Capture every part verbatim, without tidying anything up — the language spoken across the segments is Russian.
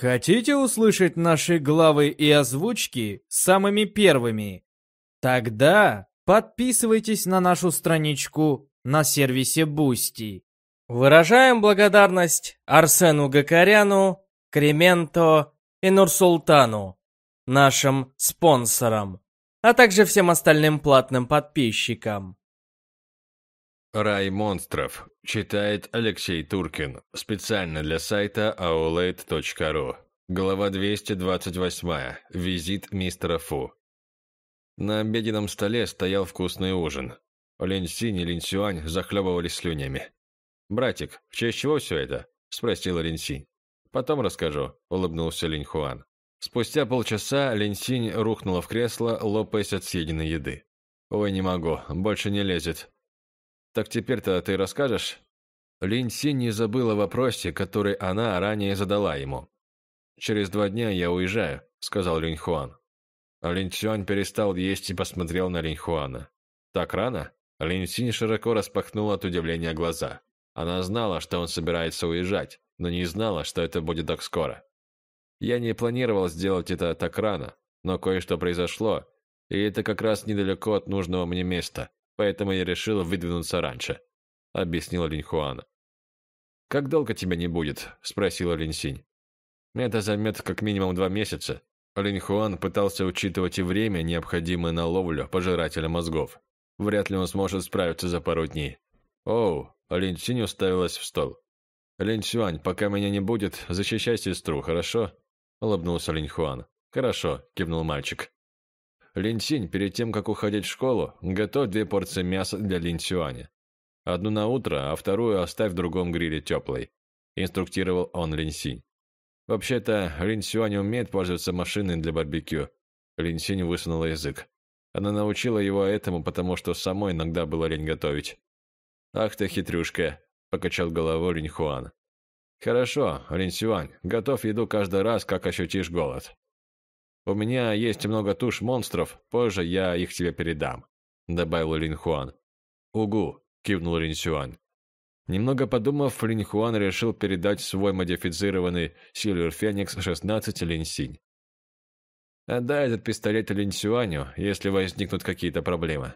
Хотите услышать наши главы и озвучки самыми первыми? Тогда подписывайтесь на нашу страничку на сервисе Boosty. Выражаем благодарность Арсену Гакаряну, Кременто и Нурсултану, нашим спонсорам, а также всем остальным платным подписчикам. Рай монстров. Читает Алексей Туркин. Специально для сайта аулейт точка ру. Глава двести двадцать восемь. Визит мистера Фу. На обеденном столе стоял вкусный ужин. Линь Синь и Линь Сюань захлебывались слюнями. «Братик, в честь чего все это?» – спросила Линь Синь. «Потом расскажу», – улыбнулся Линь Хуан. Спустя полчаса Линь Синь рухнула в кресло, лопаясь от съеденной еды. «Ой, не могу, больше не лезет». «Так теперь-то ты расскажешь?» Линь Синь не забыла о вопросе, который она ранее задала ему. «Через два дня я уезжаю», – сказал Линь Хуан. Линь Сюань перестал есть и посмотрел на Линь Хуана. «Так рано?» Линь Синь широко распахнула от удивления глаза. Она знала, что он собирается уезжать, но не знала, что это будет так скоро. «Я не планировал сделать это так рано, но кое-что произошло, и это как раз недалеко от нужного мне места, поэтому я решил выдвинуться раньше», — объяснила Линь Хуан. «Как долго тебя не будет?» — спросила Линь Синь. «Это займет как минимум два месяца». Линь Хуан пытался учитывать и время, необходимое на ловлю пожирателя мозгов. Вряд ли он сможет справиться за пару дней. «Оу!» — Линь Синь уставилась в стол. «Линь Сюань, пока меня не будет, защищай сестру, хорошо?» — улыбнулся Линь Хуан. «Хорошо», — кивнул мальчик. «Линь Синь, перед тем, как уходить в школу, готовь две порции мяса для Линь Сюаня. Одну на утро, а вторую оставь в другом гриле теплой», — инструктировал он Линь Синь. «Вообще-то, Линь Сюань умеет пользоваться машиной для барбекю». Линь Синь высунула язык. Она научила его этому, потому что самой иногда было лень готовить. «Ах ты хитрюшка», — покачал головой Линь Хуан. «Хорошо, Линь Сюань, готовь еду каждый раз, как ощутишь голод. У меня есть много туш монстров, позже я их тебе передам», — добавил Линь Хуан. «Угу», — кивнул Линь Сюань. Немного подумав, Линь Хуан решил передать свой модифицированный Silver Phoenix шестнадцать Линь Синь. «Отдай этот пистолет Линь Сюаню, если возникнут какие-то проблемы».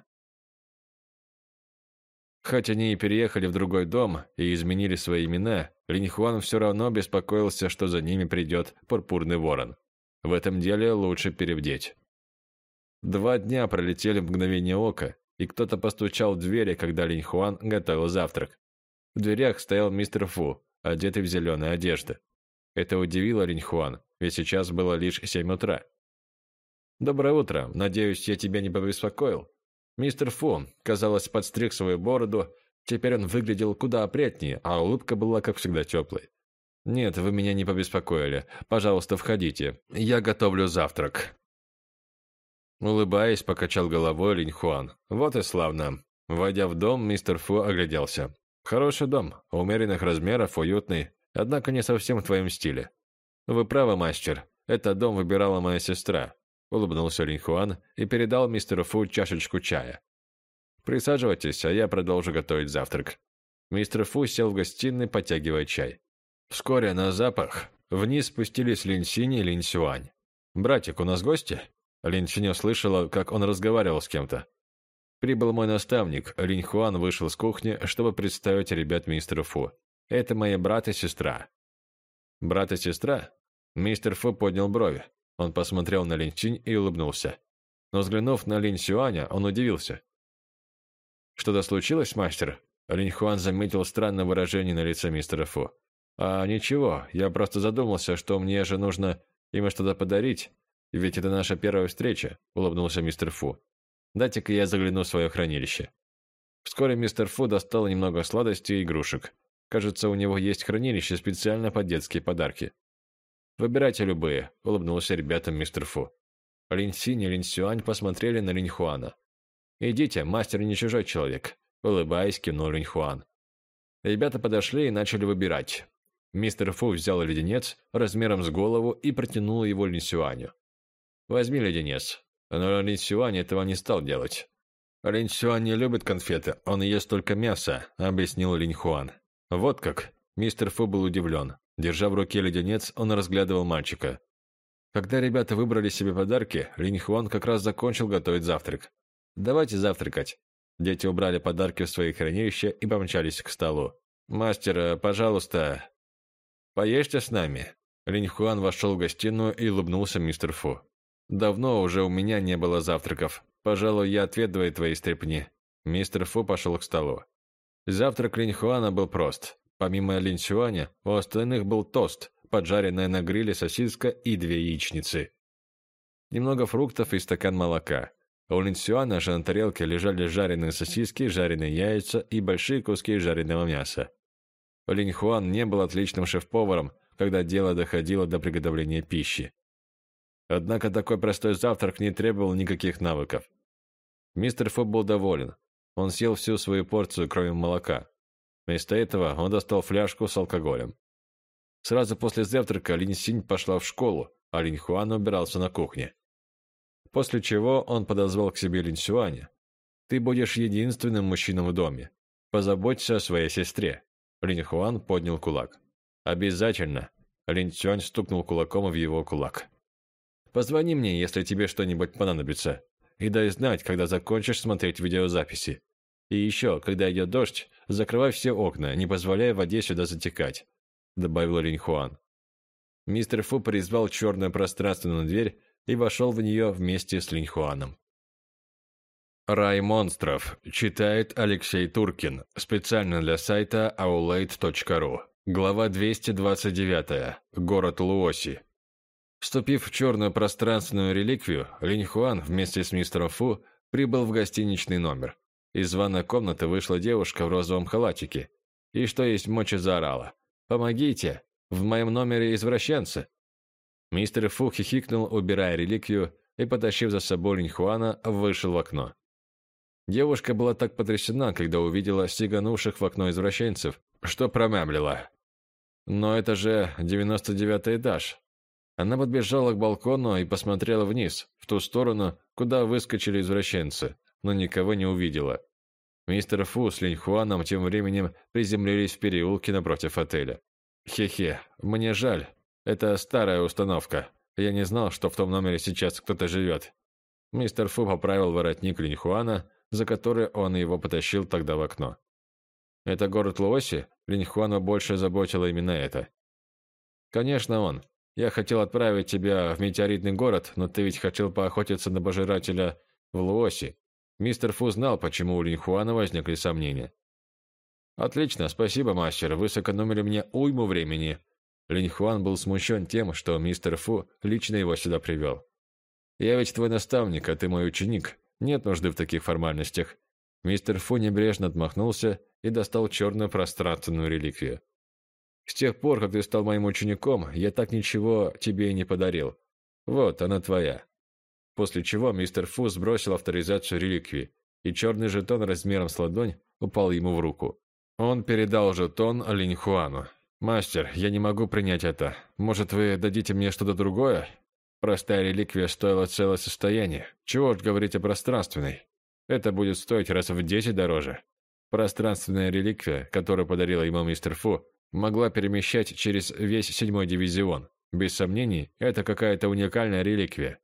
Хоть они и переехали в другой дом и изменили свои имена, Линь Хуан все равно беспокоился, что за ними придет Пурпурный Ворон. В этом деле лучше перебдеть. Два дня пролетели в мгновение ока, и кто-то постучал в двери, когда Линь Хуан готовил завтрак. В дверях стоял мистер Фу, одетый в зеленые одежды. Это удивило Линь Хуан, ведь сейчас было лишь семь утра. «Доброе утро. Надеюсь, я тебя не побеспокоил?» Мистер Фу, казалось, подстриг свою бороду. Теперь он выглядел куда опрятнее, а улыбка была, как всегда, теплой. «Нет, вы меня не побеспокоили. Пожалуйста, входите. Я готовлю завтрак». Улыбаясь, покачал головой Линь Хуан. «Вот и славно». Войдя в дом, мистер Фу огляделся. «Хороший дом, умеренных размеров, уютный, однако не совсем в твоем стиле». «Вы правы, мастер. Этот дом выбирала моя сестра», — улыбнулся Линь Хуан и передал мистеру Фу чашечку чая. «Присаживайтесь, а я продолжу готовить завтрак». Мистер Фу сел в гостиной, потягивая чай. Вскоре на запах вниз спустились Линь Синь и Линь Сюань. «Братик, у нас гости?» Линь Синь услышала, как он разговаривал с кем-то. «Прибыл мой наставник». Линь Хуан вышел с кухни, чтобы представить ребят мистеру Фу. «Это мои брат и сестра». «Брат и сестра?» Мистер Фу поднял брови. Он посмотрел на Линь Синь и улыбнулся. Но взглянув на Линь Сюаня, он удивился. «Что-то случилось, мастер?» Линь Хуан заметил странное выражение на лице мистера Фу. «А ничего, я просто задумался, что мне же нужно им что-то подарить, ведь это наша первая встреча», — улыбнулся мистер Фу. «Дайте-ка я загляну в свое хранилище». Вскоре мистер Фу достал немного сладостей и игрушек. Кажется, у него есть хранилище специально под детские подарки. «Выбирайте любые», — улыбнулся ребятам мистер Фу. Линь Синь и Линь Сюань посмотрели на Линь Хуана. «Идите, мастер не чужой человек», — улыбаясь, кивнул Линь Хуан. Ребята подошли и начали выбирать. Мистер Фу взял леденец размером с голову и протянул его Линь Сюаню. «Возьми леденец». Но Линь Сюань этого не стал делать. «Линь Сюань не любит конфеты, он ест только мясо», — объяснил Линь Хуан. «Вот как?» — мистер Фу был удивлен. Держа в руке леденец, он разглядывал мальчика. Когда ребята выбрали себе подарки, Линь Хуан как раз закончил готовить завтрак. «Давайте завтракать». Дети убрали подарки в свои хранилища и помчались к столу. «Мастер, пожалуйста, поешьте с нами». Линь Хуан вошел в гостиную и улыбнулся мистер Фу. «Давно уже у меня не было завтраков. Пожалуй, я отведаю твои стряпни». Мистер Фу пошел к столу. Завтрак Линь Хуана был прост. Помимо Линь Сюаня, у остальных был тост, поджаренная на гриле сосиска и две яичницы. Немного фруктов и стакан молока. У Линь Сюана же на тарелке лежали жареные сосиски, жареные яйца и большие куски жареного мяса. Линь Хуан не был отличным шеф-поваром, когда дело доходило до приготовления пищи. Однако такой простой завтрак не требовал никаких навыков. Мистер Фу был доволен. Он съел всю свою порцию, кроме молока. Вместо этого он достал фляжку с алкоголем. Сразу после завтрака Линь Синь пошла в школу, а Линь Хуан убирался на кухне. После чего он подозвал к себе Линь Сюаня. «Ты будешь единственным мужчиной в доме. Позаботься о своей сестре». Линь Хуан поднял кулак. «Обязательно!» Линь Сюань стукнул кулаком в его кулак. «Позвони мне, если тебе что-нибудь понадобится. И дай знать, когда закончишь смотреть видеозаписи. И еще, когда идет дождь, закрывай все окна, не позволяя воде сюда затекать», — добавил Линь Хуан. Мистер Фу призвал черную пространственную дверь и вошел в нее вместе с Линь Хуаном. «Рай монстров» читает Алексей Туркин, специально для сайта аулейт точка ру. Глава двести двадцать девять. Город Луоси. Вступив в черную пространственную реликвию, Линь Хуан вместе с мистером Фу прибыл в гостиничный номер. Из ванной комнаты вышла девушка в розовом халатике и, что есть мочи, заорала: «Помогите! В моем номере извращенцы!» Мистер Фу хихикнул, убирая реликвию, и, потащив за собой Линь Хуана, вышел в окно. Девушка была так потрясена, когда увидела сиганувших в окно извращенцев, что промямлила: «Но это же девяносто девятый этаж!» Она подбежала к балкону и посмотрела вниз, в ту сторону, куда выскочили извращенцы, но никого не увидела. Мистер Фу с Линь Хуаном тем временем приземлились в переулке напротив отеля. «Хе-хе, мне жаль. Это старая установка. Я не знал, что в том номере сейчас кто-то живет». Мистер Фу поправил воротник Линь Хуана, за который он его потащил тогда в окно. «Это город Луоси?» Линь Хуана больше заботило именно это. «Конечно он. Я хотел отправить тебя в метеоритный город, но ты ведь хотел поохотиться на пожирателя в Луоси». Мистер Фу знал, почему у Линь Хуана возникли сомнения. «Отлично, спасибо, мастер, вы сэкономили мне уйму времени». Линь Хуан был смущен тем, что мистер Фу лично его сюда привел. «Я ведь твой наставник, а ты мой ученик. Нет нужды в таких формальностях». Мистер Фу небрежно отмахнулся и достал черную пространственную реликвию. «С тех пор, как ты стал моим учеником, я так ничего тебе и не подарил. Вот, она твоя». После чего мистер Фу сбросил авторизацию реликвии, и черный жетон размером с ладонь упал ему в руку. Он передал жетон Линь Хуану. «Мастер, я не могу принять это. Может, вы дадите мне что-то другое? Простая реликвия стоила целое состояние. Чего уж говорить о пространственной. Это будет стоить раз в десять дороже». Пространственная реликвия, которую подарила ему мистер Фу, могла перемещать через весь седьмой дивизион. Без сомнений, это какая-то уникальная реликвия.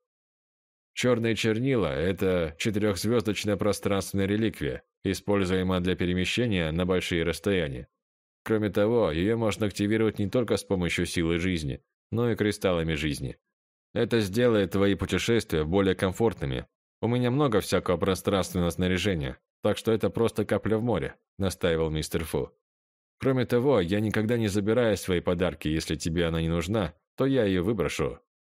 Черные чернила – это четырехзвездочная пространственная реликвия, используемая для перемещения на большие расстояния. Кроме того, ее можно активировать не только с помощью силы жизни, но и кристаллами жизни. Это сделает твои путешествия более комфортными. У меня много всякого пространственного снаряжения, так что это просто капля в море», – настаивал мистер Фу. «Кроме того, я никогда не забираю свои подарки, если тебе она не нужна, то я ее выброшу».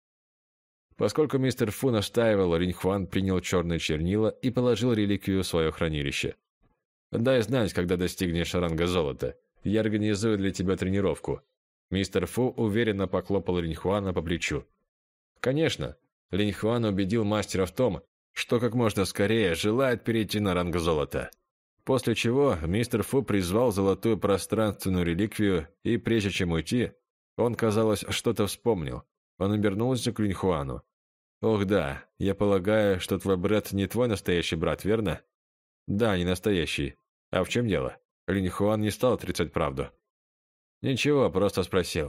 Поскольку мистер Фу настаивал, Линь Хуан принял черные чернила и положил реликвию в свое хранилище. «Дай знать, когда достигнешь ранга золота. Я организую для тебя тренировку». Мистер Фу уверенно похлопал Линь Хуана по плечу. Конечно, Линь Хуан убедил мастера в том, что как можно скорее желает перейти на ранг золота. После чего мистер Фу призвал золотую пространственную реликвию, и прежде чем уйти, он, казалось, что-то вспомнил. Он обернулся к Линь Хуану. «Ох да, я полагаю, что твой брат не твой настоящий брат, верно?» «Да, не настоящий. А в чем дело?» Линь Хуан не стал отрицать правду. «Ничего, просто спросил.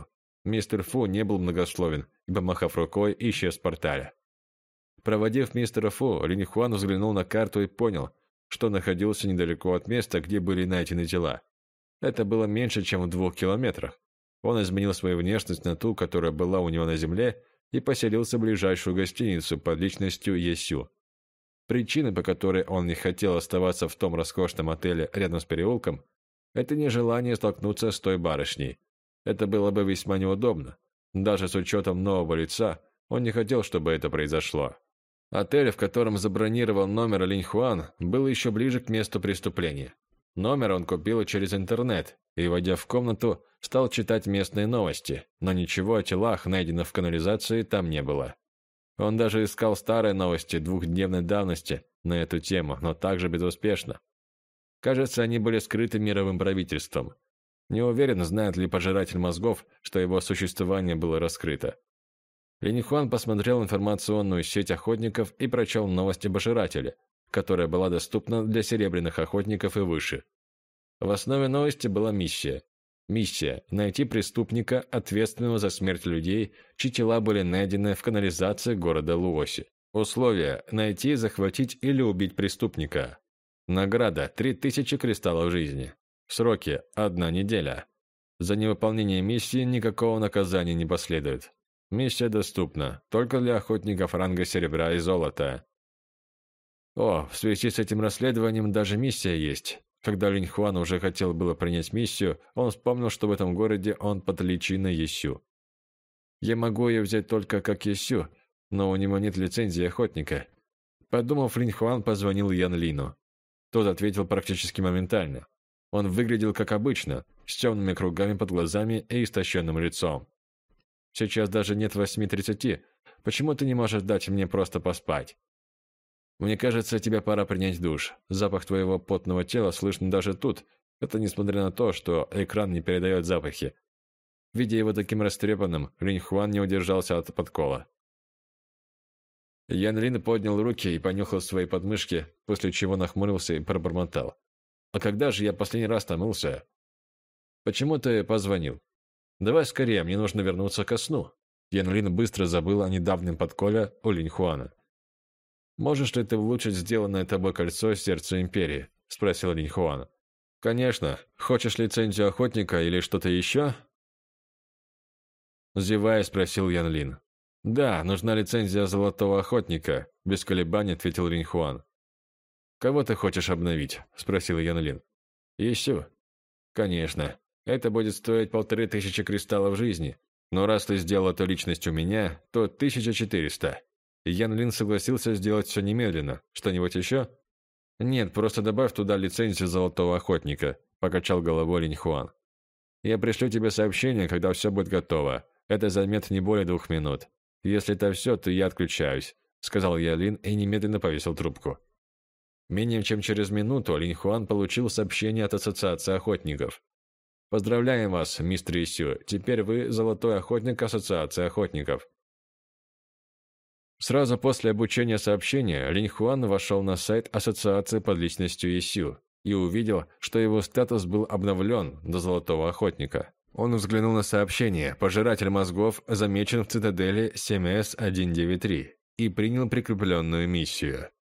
Мистер Фу не был многословен и, помахав рукой, исчез в портале. Проводив мистера Фу, Линь Хуан взглянул на карту и понял, что находился недалеко от места, где были найдены тела. Это было меньше, чем в двух километрах. Он изменил свою внешность на ту, которая была у него на земле, и поселился в ближайшую гостиницу под личностью Есю. Причина, по которой он не хотел оставаться в том роскошном отеле рядом с переулком, это нежелание столкнуться с той барышней. Это было бы весьма неудобно. Даже с учетом нового лица, он не хотел, чтобы это произошло. Отель, в котором забронировал номер Линь Хуан, был еще ближе к месту преступления. Номер он купил через интернет и, войдя в комнату, стал читать местные новости, но ничего о телах, найденных в канализации, там не было. Он даже искал старые новости двухдневной давности на эту тему, но также безуспешно. Кажется, они были скрыты мировым правительством. Не уверен, знает ли пожиратель мозгов, что его существование было раскрыто. Линь Хуан посмотрел информационную сеть охотников и прочел новости о пожирателе, которая была доступна для серебряных охотников и выше. В основе новости была миссия. Миссия – найти преступника, ответственного за смерть людей, чьи тела были найдены в канализации города Луоси. Условия – найти, захватить или убить преступника. Награда – три тысячи кристаллов жизни. Сроки – одна неделя. За невыполнение миссии никакого наказания не последует. Миссия доступна только для охотников ранга серебра и золота. О, в связи с этим расследованием даже миссия есть. Когда Линь Хуан уже хотел было принять миссию, он вспомнил, что в этом городе он под личиной Есю. Я могу ее взять только как Есю, но у него нет лицензии охотника. Подумав, Линь Хуан позвонил Ян Лину. Тот ответил практически моментально. Он выглядел как обычно, с темными кругами под глазами и истощенным лицом. Сейчас даже нет восьми тридцати. Почему ты не можешь дать мне просто поспать? Мне кажется, тебе пора принять душ. Запах твоего потного тела слышно даже тут. Это несмотря на то, что экран не передает запахи. Видя его таким растрепанным, Линь Хуан не удержался от подкола. Ян Лин поднял руки и понюхал свои подмышки, после чего нахмурился и пробормотал. «А когда же я последний раз там мылся?» «Почему ты позвонил?» «Давай скорее, мне нужно вернуться ко сну». Ян Лин быстро забыл о недавнем подколе у Линь Хуана. «Можешь ли ты улучшить сделанное тобой кольцо сердца Империи?» – спросил Линь Хуан. «Конечно. Хочешь лицензию охотника или что-то еще?» Зевая, спросил Ян Лин. «Да, нужна лицензия золотого охотника», – без колебаний ответил Линь Хуан. «Кого ты хочешь обновить?» – спросил Ян Лин. «Есю». «Конечно. Это будет стоить полторы тысячи кристаллов жизни. Но раз ты сделал эту личность у меня, то тысяча четыреста». Ян Лин согласился сделать все немедленно. Что-нибудь еще? «Нет, просто добавь туда лицензию золотого охотника», – покачал головой Линь Хуан. «Я пришлю тебе сообщение, когда все будет готово. Это займет не более двух минут. Если это все, то я отключаюсь», – сказал Ян Лин и немедленно повесил трубку. Менее чем через минуту Линь Хуан получил сообщение от Ассоциации охотников. «Поздравляем вас, мистер Исю. Теперь вы золотой охотник Ассоциации охотников». Сразу после обучения сообщения Линь Хуан вошел на сайт Ассоциации под личностью Исю и увидел, что его статус был обновлен до золотого охотника. Он взглянул на сообщение «Пожиратель мозгов замечен в цитадели семь эс сто девяносто три» и принял прикрепленную миссию.